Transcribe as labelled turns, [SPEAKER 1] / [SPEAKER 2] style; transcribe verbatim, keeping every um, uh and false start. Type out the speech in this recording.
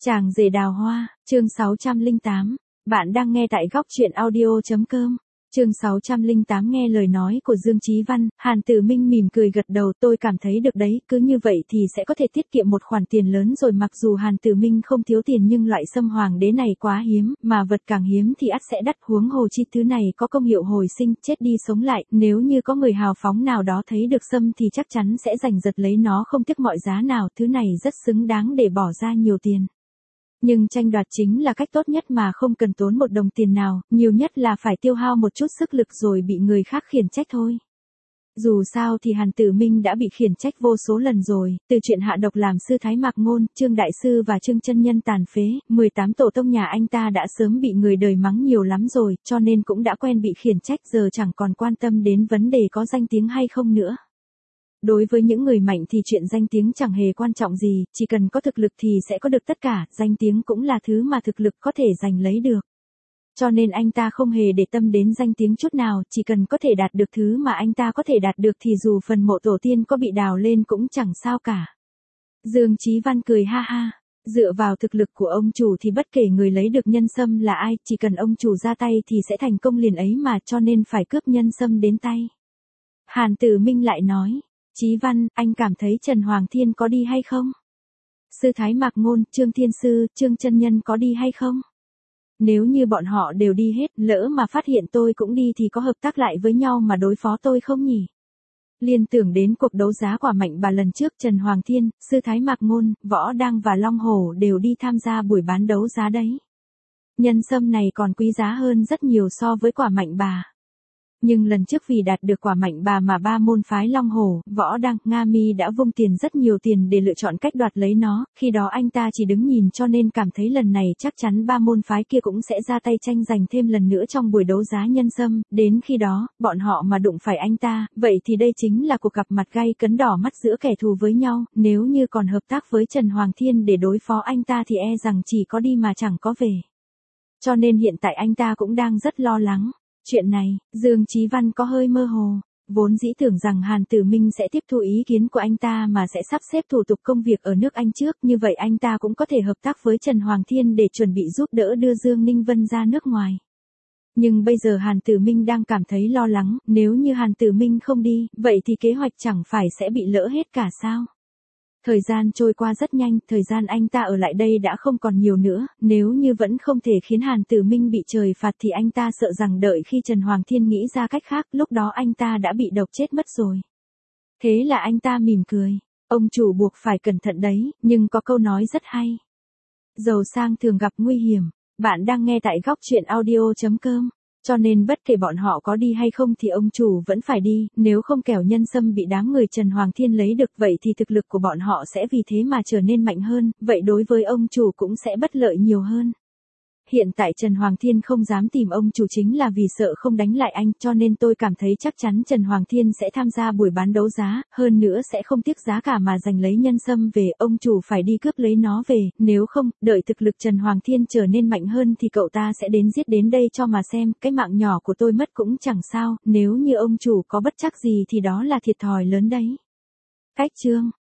[SPEAKER 1] Chàng rể đào hoa, chương sáu trăm lẻ tám. Bạn đang nghe tại góc truyện audio.com. Chương sáu trăm lẻ tám nghe lời nói của Dương Chí Văn, Hàn Tử Minh mỉm cười gật đầu, tôi cảm thấy được đấy, cứ như vậy thì sẽ có thể tiết kiệm một khoản tiền lớn rồi. Mặc dù Hàn Tử Minh không thiếu tiền nhưng loại sâm hoàng đế này quá hiếm, mà vật càng hiếm thì ắt sẽ đắt, huống hồ chi thứ này có công hiệu hồi sinh, chết đi sống lại, nếu như có người hào phóng nào đó thấy được sâm thì chắc chắn sẽ giành giật lấy nó không tiếc mọi giá nào, thứ này rất xứng đáng để bỏ ra nhiều tiền. Nhưng tranh đoạt chính là cách tốt nhất mà không cần tốn một đồng tiền nào, nhiều nhất là phải tiêu hao một chút sức lực rồi bị người khác khiển trách thôi. Dù sao thì Hàn Tử Minh đã bị khiển trách vô số lần rồi, từ chuyện hạ độc làm sư Thái Mạc Ngôn, Trương Đại Sư và Trương Chân Nhân tàn phế, mười tám tổ tông nhà anh ta đã sớm bị người đời mắng nhiều lắm rồi, cho nên cũng đã quen bị khiển trách, giờ chẳng còn quan tâm đến vấn đề có danh tiếng hay không nữa. Đối với những người mạnh thì chuyện danh tiếng chẳng hề quan trọng gì, chỉ cần có thực lực thì sẽ có được tất cả, danh tiếng cũng là thứ mà thực lực có thể giành lấy được. Cho nên anh ta không hề để tâm đến danh tiếng chút nào, chỉ cần có thể đạt được thứ mà anh ta có thể đạt được thì dù phần mộ tổ tiên có bị đào lên cũng chẳng sao cả. Dương Chí Văn cười ha ha, dựa vào thực lực của ông chủ thì bất kể người lấy được nhân sâm là ai, chỉ cần ông chủ ra tay thì sẽ thành công liền ấy mà, cho nên phải cướp nhân sâm đến tay. Hàn Tử Minh lại nói, Chí Văn, anh cảm thấy Trần Hoàng Thiên có đi hay không? Sư Thái Mạc Ngôn, Trương Thiên Sư, Trương Chân Nhân có đi hay không? Nếu như bọn họ đều đi hết, lỡ mà phát hiện tôi cũng đi thì có hợp tác lại với nhau mà đối phó tôi không nhỉ? Liên tưởng đến cuộc đấu giá quả mạnh bà lần trước, Trần Hoàng Thiên, Sư Thái Mạc Ngôn, Võ Đăng và Long Hổ đều đi tham gia buổi bán đấu giá đấy. Nhân sâm này còn quý giá hơn rất nhiều so với quả mạnh bà. Nhưng lần trước vì đạt được quả mạnh bà mà ba môn phái Long Hổ, Võ Đăng, Nga Mi đã vung tiền rất nhiều tiền để lựa chọn cách đoạt lấy nó, khi đó anh ta chỉ đứng nhìn cho nên cảm thấy lần này chắc chắn ba môn phái kia cũng sẽ ra tay tranh giành thêm lần nữa trong buổi đấu giá nhân sâm, đến khi đó, bọn họ mà đụng phải anh ta, vậy thì đây chính là cuộc gặp mặt gay cấn đỏ mắt giữa kẻ thù với nhau, nếu như còn hợp tác với Trần Hoàng Thiên để đối phó anh ta thì e rằng chỉ có đi mà chẳng có về. Cho nên hiện tại anh ta cũng đang rất lo lắng. Chuyện này, Dương Chí Văn có hơi mơ hồ, vốn dĩ tưởng rằng Hàn Tử Minh sẽ tiếp thu ý kiến của anh ta mà sẽ sắp xếp thủ tục công việc ở nước Anh trước, như vậy anh ta cũng có thể hợp tác với Trần Hoàng Thiên để chuẩn bị giúp đỡ đưa Dương Ninh Vân ra nước ngoài. Nhưng bây giờ Hàn Tử Minh đang cảm thấy lo lắng, nếu như Hàn Tử Minh không đi, vậy thì kế hoạch chẳng phải sẽ bị lỡ hết cả sao? Thời gian trôi qua rất nhanh, thời gian anh ta ở lại đây đã không còn nhiều nữa, nếu như vẫn không thể khiến Hàn Tử Minh bị trời phạt thì anh ta sợ rằng đợi khi Trần Hoàng Thiên nghĩ ra cách khác, lúc đó anh ta đã bị độc chết mất rồi. Thế là anh ta mỉm cười, ông chủ buộc phải cẩn thận đấy, nhưng có câu nói rất hay. Giàu sang thường gặp nguy hiểm, bạn đang nghe tại góc truyện audio.com. Cho nên bất kể bọn họ có đi hay không thì ông chủ vẫn phải đi, nếu không kẻo nhân sâm bị đám người Trần Hoàng Thiên lấy được vậy thì thực lực của bọn họ sẽ vì thế mà trở nên mạnh hơn, vậy đối với ông chủ cũng sẽ bất lợi nhiều hơn. Hiện tại Trần Hoàng Thiên không dám tìm ông chủ chính là vì sợ không đánh lại anh, cho nên tôi cảm thấy chắc chắn Trần Hoàng Thiên sẽ tham gia buổi bán đấu giá, hơn nữa sẽ không tiếc giá cả mà giành lấy nhân sâm về, ông chủ phải đi cướp lấy nó về, nếu không, đợi thực lực Trần Hoàng Thiên trở nên mạnh hơn thì cậu ta sẽ đến giết đến đây cho mà xem, cái mạng nhỏ của tôi mất cũng chẳng sao, nếu như ông chủ có bất trắc gì thì đó là thiệt thòi lớn đấy. Cách chương